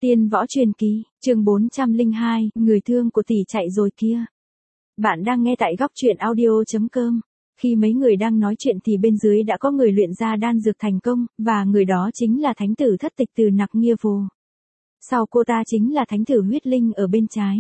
Tiên võ truyền kỳ, chương 402, người thương của tỷ chạy rồi kia. Bạn đang nghe tại góc truyện audio.com. Khi mấy người đang nói chuyện thì bên dưới đã có người luyện ra đan dược thành công, và người đó chính là thánh tử thất tịch từ Nặc Nghia Vô. Sau cô ta chính là thánh tử huyết linh ở bên trái.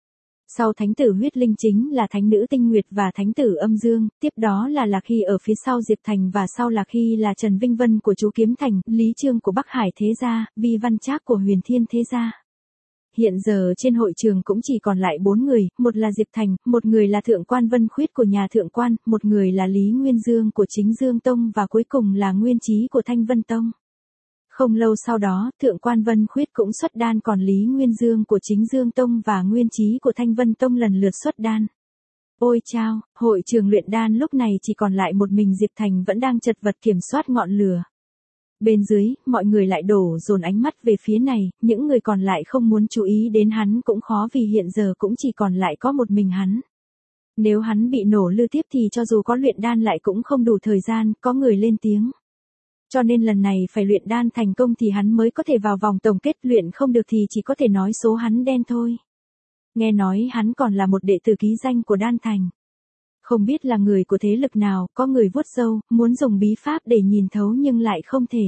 Sau thánh tử huyết linh chính là thánh nữ tinh nguyệt và thánh tử âm dương, tiếp đó là Lạc Hy ở phía sau Diệp Thành và sau Lạc Hy là Trần Vinh Vân của chú Kiếm Thành, Lý Trương của Bắc Hải Thế Gia, Vi Văn Trác của Huyền Thiên Thế Gia. Hiện giờ trên hội trường cũng chỉ còn lại 4 người, một là Diệp Thành, một người là Thượng quan Vân Khuyết của nhà Thượng quan, một người là Lý Nguyên Dương của Chính Dương Tông và cuối cùng là Nguyên Chí của Thanh Vân Tông. Không lâu sau đó, Thượng quan Vân Khuyết cũng xuất đan còn Lý Nguyên Dương của Chính Dương Tông và Nguyên Chí của Thanh Vân Tông lần lượt xuất đan. Ôi chao, hội trường luyện đan lúc này chỉ còn lại một mình Diệp Thành vẫn đang chật vật kiểm soát ngọn lửa. Bên dưới, mọi người lại đổ dồn ánh mắt về phía này, những người còn lại không muốn chú ý đến hắn cũng khó vì hiện giờ cũng chỉ còn lại có một mình hắn. Nếu hắn bị nổ lư tiếp thì cho dù có luyện đan lại cũng không đủ thời gian, có người lên tiếng. Cho nên lần này phải luyện đan thành công thì hắn mới có thể vào vòng tổng kết, luyện không được thì chỉ có thể nói số hắn đen thôi. Nghe nói hắn còn là một đệ tử ký danh của đan thành. Không biết là người của thế lực nào, có người vuốt râu, muốn dùng bí pháp để nhìn thấu nhưng lại không thể.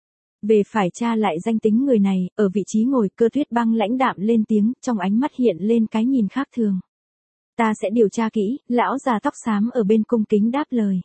Về phải tra lại danh tính người này, ở vị trí ngồi Cơ Tuyết Băng lãnh đạm lên tiếng, trong ánh mắt hiện lên cái nhìn khác thường. Ta sẽ điều tra kỹ, lão già tóc xám ở bên cung kính đáp lời.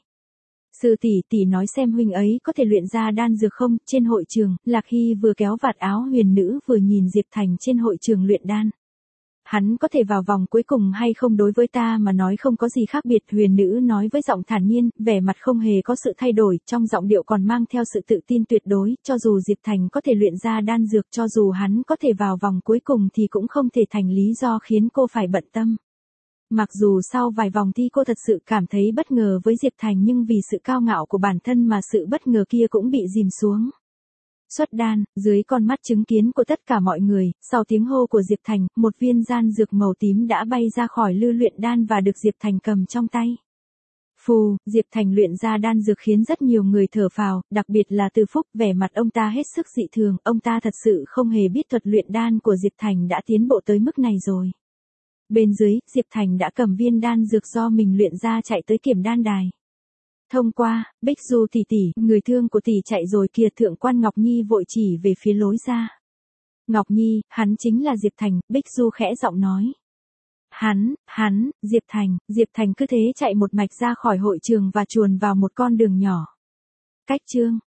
Sư tỷ nói xem huynh ấy có thể luyện ra đan dược không? Trên hội trường, Lạc Hy vừa kéo vạt áo huyền nữ vừa nhìn Diệp Thành trên hội trường luyện đan. Hắn có thể vào vòng cuối cùng hay không đối với ta mà nói không có gì khác biệt, huyền nữ nói với giọng thản nhiên, vẻ mặt không hề có sự thay đổi, trong giọng điệu còn mang theo sự tự tin tuyệt đối, cho dù Diệp Thành có thể luyện ra đan dược, cho dù hắn có thể vào vòng cuối cùng thì cũng không thể thành lý do khiến cô phải bận tâm. Mặc dù sau vài vòng thi cô thật sự cảm thấy bất ngờ với Diệp Thành nhưng vì sự cao ngạo của bản thân mà sự bất ngờ kia cũng bị dìm xuống. Xuất đan, dưới con mắt chứng kiến của tất cả mọi người, sau tiếng hô của Diệp Thành, một viên đan dược màu tím đã bay ra khỏi lư luyện đan và được Diệp Thành cầm trong tay. Phù, Diệp Thành luyện ra đan dược khiến rất nhiều người thở phào, đặc biệt là Từ Phúc, vẻ mặt ông ta hết sức dị thường, ông ta thật sự không hề biết thuật luyện đan của Diệp Thành đã tiến bộ tới mức này rồi. Bên dưới, Diệp Thành đã cầm viên đan dược do mình luyện ra chạy tới kiểm đan đài. Thông qua, Bích Du tỷ tỷ, người thương của tỷ chạy rồi kìa. Thượng quan Ngọc Nhi vội chỉ về phía lối ra. Ngọc Nhi, hắn chính là Diệp Thành, Bích Du khẽ giọng nói. Diệp Thành cứ thế chạy một mạch ra khỏi hội trường và chuồn vào một con đường nhỏ. Cách chương